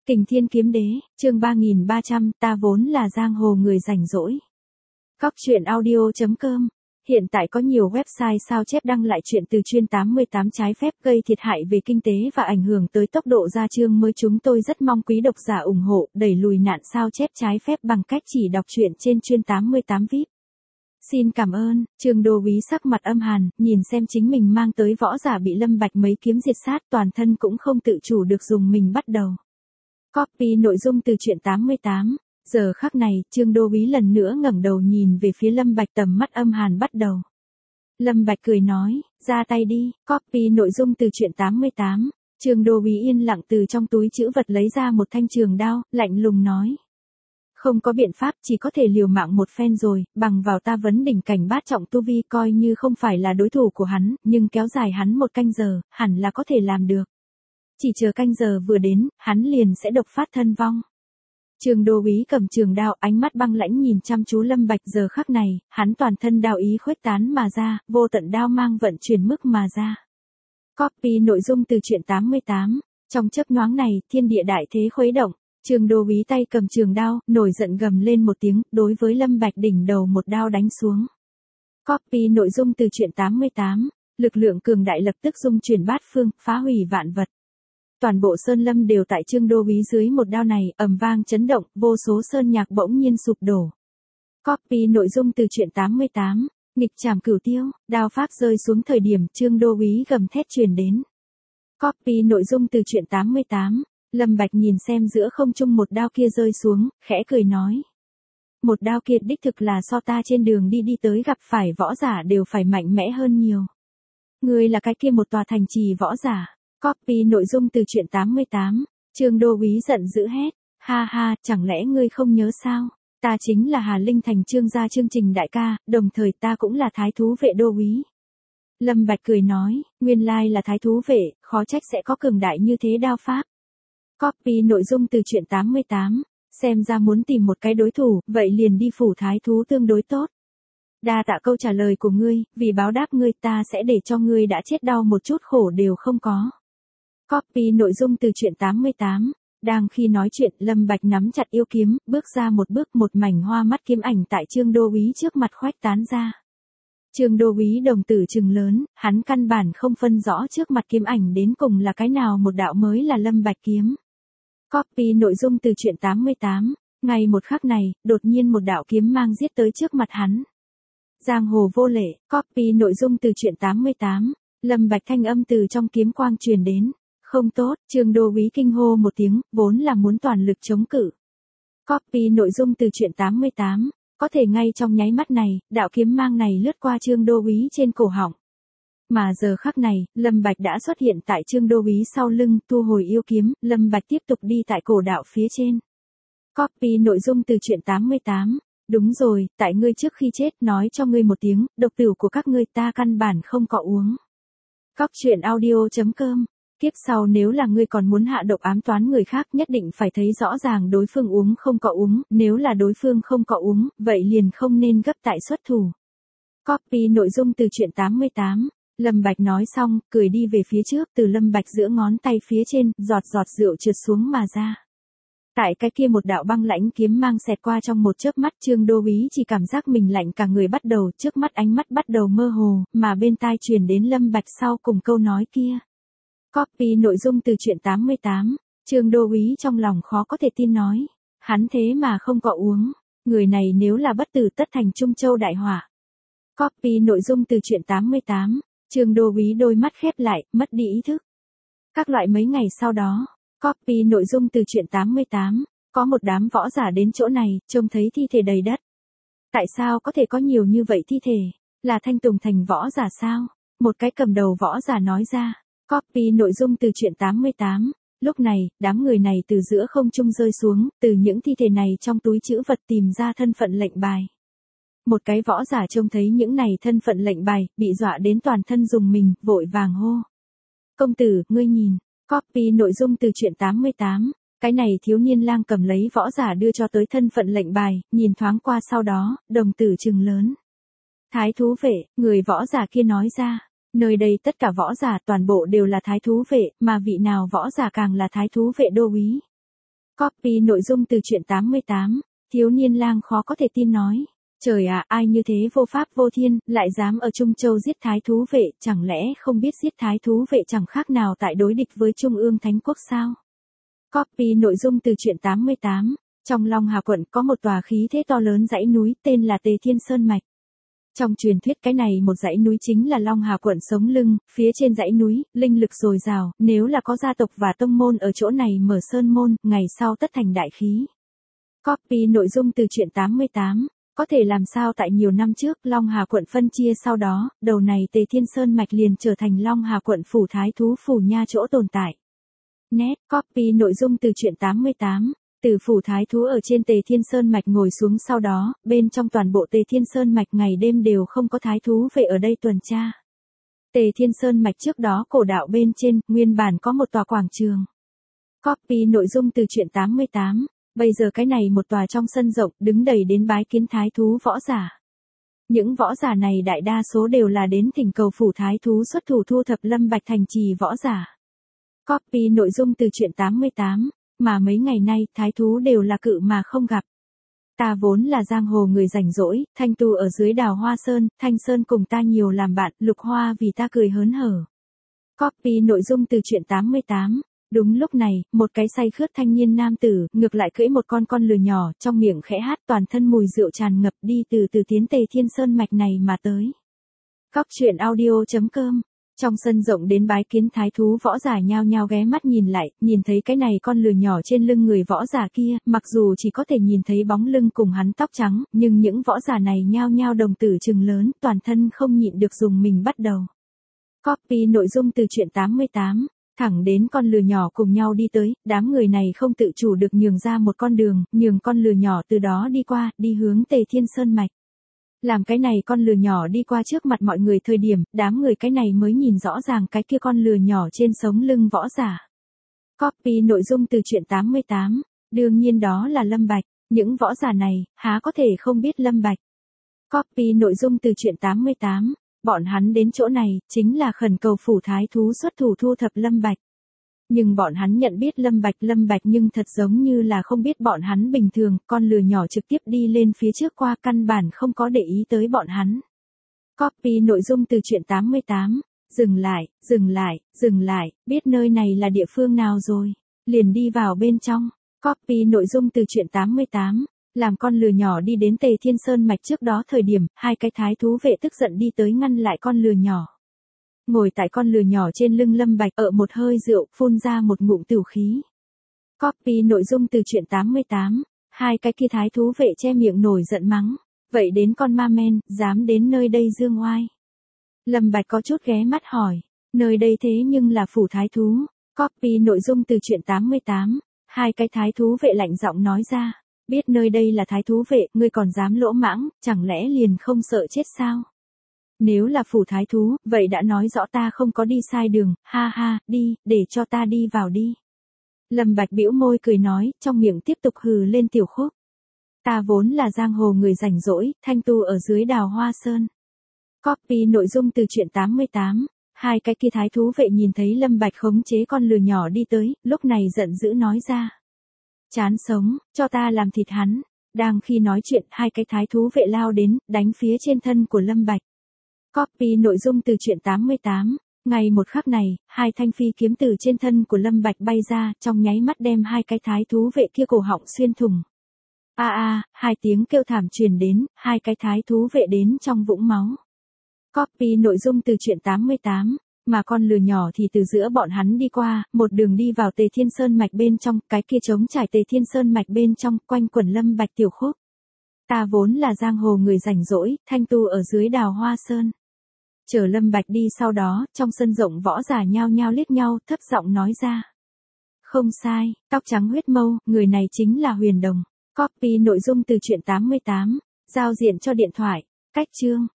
Kình Thiên Kiếm Đế, chương 3300, ta vốn là giang hồ người rảnh rỗi. Cóc truyện audio.com. Hiện tại có nhiều website sao chép đăng lại chuyện từ chuyên 88 trái phép gây thiệt hại về kinh tế và ảnh hưởng tới tốc độ ra chương mới. Chúng tôi rất mong quý độc giả ủng hộ, đẩy lùi nạn sao chép trái phép bằng cách chỉ đọc truyện trên chuyên 88 VIP. Xin cảm ơn. Trương Đô Úy sắc mặt âm hàn, nhìn xem chính mình mang tới võ giả bị Lâm Bạch mấy kiếm diệt sát, toàn thân cũng không tự chủ được dùng mình bắt đầu. Copy nội dung từ truyện 88. Giờ khắc này, Trương Đô Úy lần nữa ngẩng đầu nhìn về phía Lâm Bạch, tầm mắt âm hàn bắt đầu. Lâm Bạch cười nói, ra tay đi. Copy nội dung từ truyện 88. Trương Đô Úy yên lặng từ trong túi trữ vật lấy ra một thanh trường đao, lạnh lùng nói. Không có biện pháp, chỉ có thể liều mạng một phen rồi, bằng vào ta vấn đỉnh cảnh bát trọng tu vi coi như không phải là đối thủ của hắn, nhưng kéo dài hắn một canh giờ, hẳn là có thể làm được. Chỉ chờ canh giờ vừa đến, hắn liền sẽ độc phát thân vong. Trương Đô Úy cầm trường đao, ánh mắt băng lãnh nhìn chăm chú Lâm Bạch. Giờ khắc này, hắn toàn thân đao ý khuếch tán mà ra, vô tận đao mang vận chuyển mức mà ra. Copy nội dung từ truyện 88. Trong chớp nhoáng này, thiên địa đại thế khuấy động. Trương Đô Úy tay cầm trường đao, nổi giận gầm lên một tiếng, đối với Lâm Bạch đỉnh đầu một đao đánh xuống. Copy nội dung từ truyện 88. Lực lượng cường đại lập tức dung chuyển bát phương, phá hủy vạn vật. Toàn bộ sơn lâm đều tại Trương Đô Úy dưới một đao này, ầm vang chấn động, vô số sơn nhạc bỗng nhiên sụp đổ. Copy nội dung từ truyện 88. Nghịch trảm cửu tiêu, đao pháp rơi xuống thời điểm Trương Đô Úy gầm thét truyền đến. Copy nội dung từ truyện 88. Lâm Bạch nhìn xem giữa không trung một đao kia rơi xuống, khẽ cười nói. Một đao kia đích thực là so ta trên đường đi tới gặp phải võ giả đều phải mạnh mẽ hơn nhiều. Ngươi là cái kia một tòa thành trì võ giả. Copy nội dung từ truyện 88. Trương Đô Úy giận dữ hét. Ha ha, chẳng lẽ ngươi không nhớ sao? Ta chính là Hà Linh Thành Trương gia chương trình đại ca, đồng thời ta cũng là thái thú vệ Đô Úy. Lâm Bạch cười nói, nguyên lai là thái thú vệ, khó trách sẽ có cường đại như thế đao pháp. Copy nội dung từ truyện 88. Xem ra muốn tìm một cái đối thủ, vậy liền đi phủ thái thú tương đối tốt. Đa tạ câu trả lời của ngươi, vì báo đáp ngươi ta sẽ để cho ngươi đã chết đau một chút khổ đều không có. Copy nội dung từ truyện 88. Đang khi nói chuyện, Lâm Bạch nắm chặt yêu kiếm, bước ra một bước, một mảnh hoa mắt kiếm ảnh tại Trương Đô Úy trước mặt khuếch tán ra. Trương Đô Úy đồng tử trừng lớn, hắn căn bản không phân rõ trước mặt kiếm ảnh đến cùng là cái nào một đạo mới là Lâm Bạch kiếm. Copy nội dung từ truyện 88. Ngay một khắc này, đột nhiên một đạo kiếm mang giết tới trước mặt hắn. Giang hồ vô lễ. Copy nội dung từ truyện 88. Lâm Bạch thanh âm từ trong kiếm quang truyền đến. Không tốt, Trương Đô Úy kinh hô một tiếng, vốn là muốn toàn lực chống cự. Copy nội dung từ truyện 88. Có thể ngay trong nháy mắt này, đạo kiếm mang này lướt qua Trương Đô Úy trên cổ họng. Mà giờ khắc này, Lâm Bạch đã xuất hiện tại Trương Đô Úy sau lưng, thu hồi yêu kiếm, Lâm Bạch tiếp tục đi tại cổ đạo phía trên. Copy nội dung từ truyện 88. Đúng rồi, tại ngươi trước khi chết nói cho ngươi một tiếng, độc tử của các ngươi ta căn bản không có uống. Cóc truyện audio.com. Kiếp sau nếu là ngươi còn muốn hạ độc ám toán người khác nhất định phải thấy rõ ràng đối phương uống không có uống, nếu là đối phương không có uống, vậy liền không nên gấp tại xuất thủ. Copy nội dung từ truyện 88. Lâm Bạch nói xong, cười đi về phía trước, từ Lâm Bạch giữa ngón tay phía trên, giọt giọt rượu trượt xuống mà ra. Tại cái kia một đạo băng lãnh kiếm mang xẹt qua trong một chớp mắt, Trương Đô Úy chỉ cảm giác mình lạnh cả người bắt đầu, trước mắt ánh mắt bắt đầu mơ hồ, mà bên tai truyền đến Lâm Bạch sau cùng câu nói kia. Copy nội dung từ truyện 88. Trương Đô Úy trong lòng khó có thể tin nói. Hắn thế mà không có uống. Người này nếu là bất tử tất thành Trung Châu đại họa. Copy nội dung từ truyện 88. Trương Đô Úy đôi mắt khép lại, mất đi ý thức. Các loại mấy ngày sau đó. Copy nội dung từ truyện 88. Có một đám võ giả đến chỗ này, trông thấy thi thể đầy đất. Tại sao có thể có nhiều như vậy thi thể? Là Thanh Tùng Thành võ giả sao? Một cái cầm đầu võ giả nói ra. Copy nội dung từ truyện 88. Lúc này, đám người này từ giữa không trung rơi xuống, từ những thi thể này trong túi trữ vật tìm ra thân phận lệnh bài. Một cái võ giả trông thấy những này thân phận lệnh bài, bị dọa đến toàn thân rùng mình, vội vàng hô. Công tử, ngươi nhìn. Copy nội dung từ truyện 88. Cái này thiếu niên lang cầm lấy võ giả đưa cho tới thân phận lệnh bài, nhìn thoáng qua sau đó, đồng tử trừng lớn. Thái thú vệ, người võ giả kia nói ra. Nơi đây tất cả võ giả toàn bộ đều là thái thú vệ, mà vị nào võ giả càng là thái thú vệ Đô Úy. Copy nội dung từ truyện 88, thiếu niên lang khó có thể tin nói. Trời ạ, ai như thế vô pháp vô thiên, lại dám ở Trung Châu giết thái thú vệ, chẳng lẽ không biết giết thái thú vệ chẳng khác nào tại đối địch với Trung ương Thánh Quốc sao? Copy nội dung từ truyện 88, trong Long Hà quận có một tòa khí thế to lớn dãy núi tên là Tề Thiên Sơn Mạch. Trong truyền thuyết cái này một dãy núi chính là Long Hà quận sống lưng, phía trên dãy núi, linh lực dồi dào, nếu là có gia tộc và tông môn ở chỗ này mở sơn môn, ngày sau tất thành đại khí. Copy nội dung từ truyện 88, có thể làm sao tại nhiều năm trước Long Hà quận phân chia sau đó, đầu này Tề Thiên Sơn Mạch liền trở thành Long Hà quận phủ thái thú phủ nha chỗ tồn tại. Nét, copy nội dung từ truyện 88. Từ phủ thái thú ở trên Tề Thiên Sơn Mạch ngồi xuống sau đó, bên trong toàn bộ Tề Thiên Sơn Mạch ngày đêm đều không có thái thú vệ ở đây tuần tra. Tề Thiên Sơn Mạch trước đó cổ đạo bên trên, nguyên bản có một tòa quảng trường. Copy nội dung từ truyện 88, bây giờ cái này một tòa trong sân rộng, đứng đầy đến bái kiến thái thú võ giả. Những võ giả này đại đa số đều là đến thỉnh cầu phủ thái thú xuất thủ thu thập Lâm Bạch thành trì võ giả. Copy nội dung từ truyện 88. Mà mấy ngày nay, thái thú đều là cự mà không gặp. Ta vốn là giang hồ người rảnh rỗi, Thanh Tu ở dưới Đào Hoa Sơn, Thanh Sơn cùng ta nhiều làm bạn, Lục Hoa vì ta cười hớn hở. Copy nội dung từ truyện 88. Đúng lúc này, một cái say khướt thanh niên nam tử, ngược lại cưỡi một con lừa nhỏ, trong miệng khẽ hát toàn thân mùi rượu tràn ngập đi từ từ tiến Tề Thiên Sơn Mạch này mà tới. Góc truyện audio.com. Trong sân rộng đến bái kiến thái thú võ giả nhao nhao ghé mắt nhìn lại, nhìn thấy cái này con lừa nhỏ trên lưng người võ giả kia, mặc dù chỉ có thể nhìn thấy bóng lưng cùng hắn tóc trắng, nhưng những võ giả này nhao nhao đồng tử trừng lớn, toàn thân không nhịn được dùng mình bắt đầu. Copy nội dung từ truyện 88, thẳng đến con lừa nhỏ cùng nhau đi tới, đám người này không tự chủ được nhường ra một con đường, nhường con lừa nhỏ từ đó đi qua, đi hướng Tề Thiên Sơn Mạch. Làm cái này con lừa nhỏ đi qua trước mặt mọi người thời điểm, đám người cái này mới nhìn rõ ràng cái kia con lừa nhỏ trên sống lưng võ giả. Copy nội dung từ truyện 88, đương nhiên đó là Lâm Bạch, những võ giả này, há có thể không biết Lâm Bạch. Copy nội dung từ truyện 88, bọn hắn đến chỗ này, chính là khẩn cầu phủ thái thú xuất thủ thu thập Lâm Bạch. Nhưng bọn hắn nhận biết Lâm Bạch nhưng thật giống như là không biết bọn hắn bình thường, con lừa nhỏ trực tiếp đi lên phía trước qua căn bản không có để ý tới bọn hắn. Copy nội dung từ truyện 88, dừng lại, biết nơi này là địa phương nào rồi, liền đi vào bên trong. Copy nội dung từ truyện 88, làm con lừa nhỏ đi đến Tề Thiên Sơn Mạch trước đó thời điểm, hai cái thái thú vệ tức giận đi tới ngăn lại con lừa nhỏ. Ngồi tại con lừa nhỏ trên lưng Lâm Bạch ở một hơi rượu, phun ra một ngụm tửu khí. Copy nội dung từ truyện 88, hai cái kia thái thú vệ che miệng nổi giận mắng. Vậy đến con ma men, dám đến nơi đây dương oai. Lâm Bạch có chút ghé mắt hỏi, nơi đây thế nhưng là phủ thái thú. Copy nội dung từ truyện 88, hai cái thái thú vệ lạnh giọng nói ra. Biết nơi đây là thái thú vệ, ngươi còn dám lỗ mãng, chẳng lẽ liền không sợ chết sao? Nếu là phủ thái thú, vậy đã nói rõ ta không có đi sai đường, ha ha, đi, để cho ta đi vào đi. Lâm Bạch bĩu môi cười nói, trong miệng tiếp tục hừ lên tiểu khúc. Ta vốn là giang hồ người rảnh rỗi, Thanh Tu ở dưới Đào Hoa Sơn. Copy nội dung từ truyện 88, hai cái kia thái thú vệ nhìn thấy Lâm Bạch khống chế con lừa nhỏ đi tới, lúc này giận dữ nói ra. Chán sống, cho ta làm thịt hắn. Đang khi nói chuyện, hai cái thái thú vệ lao đến, đánh phía trên thân của Lâm Bạch. Copy nội dung từ truyện 88, ngày một khắc này, hai thanh phi kiếm từ trên thân của Lâm Bạch bay ra, trong nháy mắt đem hai cái thái thú vệ kia cổ họng xuyên thủng. Hai tiếng kêu thảm truyền đến, hai cái thái thú vệ đến trong vũng máu. Copy nội dung từ truyện 88, mà con lừa nhỏ thì từ giữa bọn hắn đi qua, một đường đi vào Tề Thiên Sơn Mạch bên trong, cái kia trống trải Tề Thiên Sơn Mạch bên trong, quanh quẩn Lâm Bạch tiểu khúc. Ta vốn là giang hồ người rảnh rỗi, Thanh Tu ở dưới Đào Hoa Sơn. Chờ Lâm Bạch đi sau đó, trong sân rộng võ giả nhao nhao liếc nhau, thấp giọng nói ra. Không sai, tóc trắng huyết mâu, người này chính là Huyền Đồng. Copy nội dung từ truyện 88, giao diện cho điện thoại, cách chương.